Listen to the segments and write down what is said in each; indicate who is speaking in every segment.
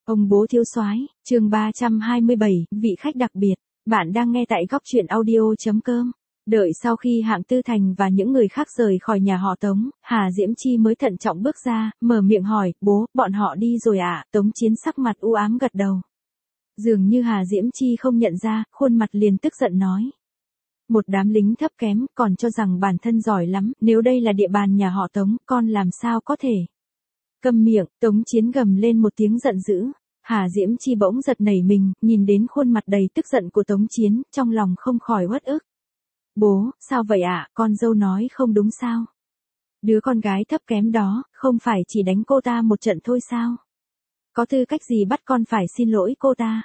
Speaker 1: Ông bố thiếu soái, chương 327, vị khách đặc biệt. Bạn đang nghe tại góc truyện audio.com. Đợi sau khi Hạng Tư Thành và những người khác rời khỏi nhà họ Tống, Hà Diễm Chi mới thận trọng bước ra, mở miệng hỏi, bố, bọn họ đi rồi ạ? Tống Chiến sắc mặt u ám gật đầu. Dường như Hà Diễm Chi không nhận ra, khuôn mặt liền tức giận nói. Một đám lính thấp kém, còn cho rằng bản thân giỏi lắm, nếu đây là địa bàn nhà họ Tống, con làm sao có thể. Câm miệng, Tống Chiến gầm lên một tiếng giận dữ. Hà Diễm Chi bỗng giật nảy mình, nhìn đến khuôn mặt đầy tức giận của Tống Chiến, trong lòng không khỏi uất ức. Bố, sao vậy ạ, con dâu nói không đúng sao? Đứa con gái thấp kém đó, không phải chỉ đánh cô ta một trận thôi sao? Có tư cách gì bắt con phải xin lỗi cô ta?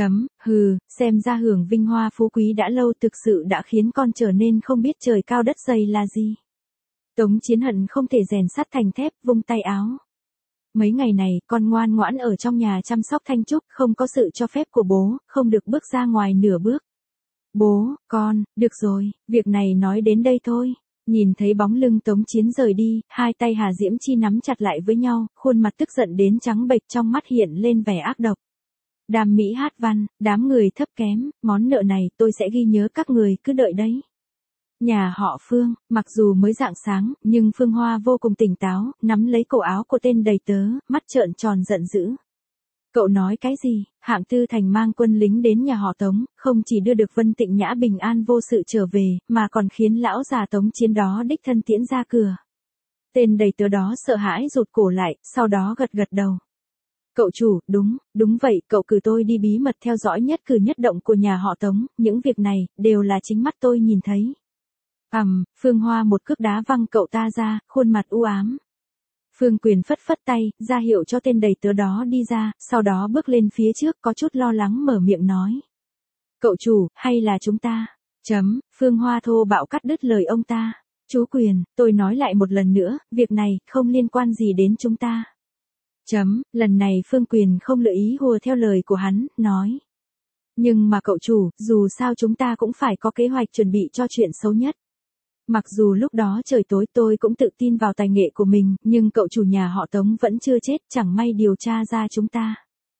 Speaker 1: Xem ra hưởng vinh hoa phú quý đã lâu thực sự đã khiến con trở nên không biết trời cao đất dày là gì. Tống Chiến hận không thể rèn sắt thành thép, vung tay áo. Mấy ngày này, con ngoan ngoãn ở trong nhà chăm sóc Thanh Trúc, không có sự cho phép của bố, không được bước ra ngoài nửa bước. Bố, con, được rồi, việc này nói đến đây thôi. Nhìn thấy bóng lưng Tống Chiến rời đi, hai tay Hà Diễm Chi nắm chặt lại với nhau, khuôn mặt tức giận đến trắng bệch, trong mắt hiện lên vẻ ác độc. Đàm Mỹ Hát Văn, đám người thấp kém, món nợ này tôi sẽ ghi nhớ các người, cứ đợi đấy. Nhà họ Phương, mặc dù mới rạng sáng, nhưng Phương Hoa vô cùng tỉnh táo, nắm lấy cổ áo của tên đầy tớ, mắt trợn tròn giận dữ. Cậu nói cái gì? Hạng Tư Thành mang quân lính đến nhà họ Tống, không chỉ đưa được Vân Tịnh Nhã bình an vô sự trở về, mà còn khiến lão già Tống Chiến đó đích thân tiễn ra cửa. Tên đầy tớ đó sợ hãi rụt cổ lại, sau đó gật gật đầu. Cậu chủ, đúng vậy, cậu cử tôi đi bí mật theo dõi nhất cử nhất động của nhà họ Tống, những việc này, đều là chính mắt tôi nhìn thấy. Phương Hoa một cước đá văng cậu ta ra, khuôn mặt u ám. Phương Quyền phất phất tay, ra hiệu cho tên đầy tớ đó đi ra, sau đó bước lên phía trước có chút lo lắng mở miệng nói. Cậu chủ, hay là chúng ta? Phương Hoa thô bạo cắt đứt lời ông ta. Chú Quyền, tôi nói lại một lần nữa, việc này, không liên quan gì đến chúng ta. Lần này Phương Quyền không lựa ý hùa theo lời của hắn, nói. Nhưng mà cậu chủ, dù sao chúng ta cũng phải có kế hoạch chuẩn bị cho chuyện xấu nhất. Mặc dù lúc đó trời tối tôi cũng tự tin vào tài nghệ của mình, nhưng cậu chủ nhà họ Tống vẫn chưa chết, chẳng may điều tra ra chúng ta.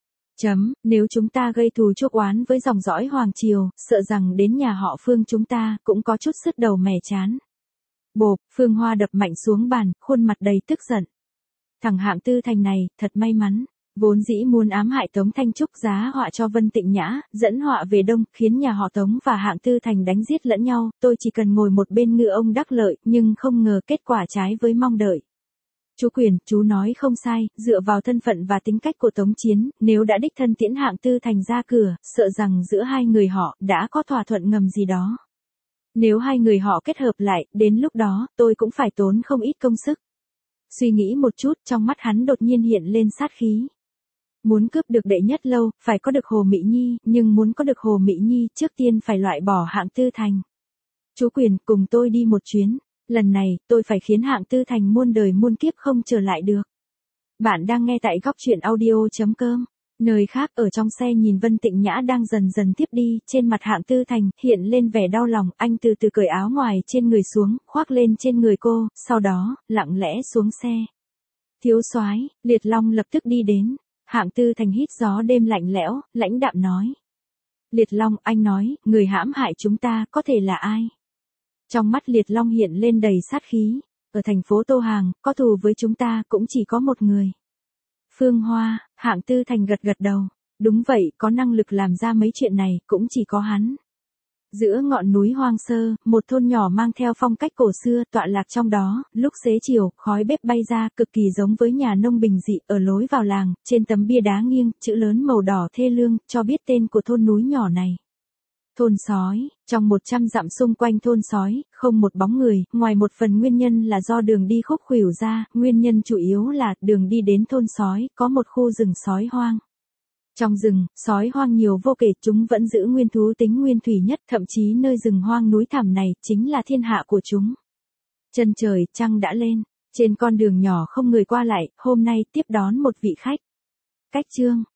Speaker 1: Nếu chúng ta gây thù chuốc oán với dòng dõi Hoàng Triều, sợ rằng đến nhà họ Phương chúng ta cũng có chút sứt đầu mẻ chán. Bộp, Phương Hoa đập mạnh xuống bàn, khuôn mặt đầy tức giận. Thằng Hạng Tư Thành này, thật may mắn. Vốn dĩ muốn ám hại Tống Thanh Trúc giá họa cho Vân Tịnh Nhã, dẫn họa về đông, khiến nhà họ Tống và Hạng Tư Thành đánh giết lẫn nhau, tôi chỉ cần ngồi một bên ngựa ông đắc lợi, nhưng không ngờ kết quả trái với mong đợi. Chú Quyền, chú nói không sai, dựa vào thân phận và tính cách của Tống Chiến, nếu đã đích thân tiễn Hạng Tư Thành ra cửa, sợ rằng giữa hai người họ đã có thỏa thuận ngầm gì đó. Nếu hai người họ kết hợp lại, đến lúc đó, tôi cũng phải tốn không ít công sức. Suy nghĩ một chút, trong mắt hắn đột nhiên hiện lên sát khí. Muốn cướp được đệ nhất lâu, phải có được Hồ Mỹ Nhi, nhưng muốn có được Hồ Mỹ Nhi, trước tiên phải loại bỏ Hạng Tư Thành. Chú Quyền, cùng tôi đi một chuyến, lần này, tôi phải khiến Hạng Tư Thành muôn đời muôn kiếp không trở lại được. Bạn đang nghe tại góc truyện audio.com. Nơi khác ở trong xe nhìn Vân Tịnh Nhã đang dần dần tiếp đi, trên mặt Hạng Tư Thành hiện lên vẻ đau lòng, anh từ từ cởi áo ngoài trên người xuống, khoác lên trên người cô, sau đó, lặng lẽ xuống xe. Thiếu soái, Liệt Long lập tức đi đến. Hạng Tư Thành hít gió đêm lạnh lẽo, lãnh đạm nói. Liệt Long, anh nói, người hãm hại chúng ta, có thể là ai? Trong mắt Liệt Long hiện lên đầy sát khí. Ở thành phố Tô Hàng, có thù với chúng ta cũng chỉ có một người. Phương Hoa, Hạng Tư Thành gật gật đầu. Đúng vậy, có năng lực làm ra mấy chuyện này, cũng chỉ có hắn. Giữa ngọn núi hoang sơ, một thôn nhỏ mang theo phong cách cổ xưa tọa lạc trong đó, lúc xế chiều, khói bếp bay ra, cực kỳ giống với nhà nông bình dị, ở lối vào làng, trên tấm bia đá nghiêng, chữ lớn màu đỏ thê lương, cho biết tên của thôn núi nhỏ này. Thôn sói, trong 100 dặm xung quanh thôn sói, không một bóng người, ngoài một phần nguyên nhân là do đường đi khúc khuỷu ra, nguyên nhân chủ yếu là đường đi đến thôn sói, có một khu rừng sói hoang. Trong rừng, sói hoang nhiều vô kể, chúng vẫn giữ nguyên thú tính nguyên thủy nhất, thậm chí nơi rừng hoang núi thẳm này, chính là thiên hạ của chúng. Chân trời, trăng đã lên, trên con đường nhỏ không người qua lại, hôm nay tiếp đón một vị khách. Cách chương.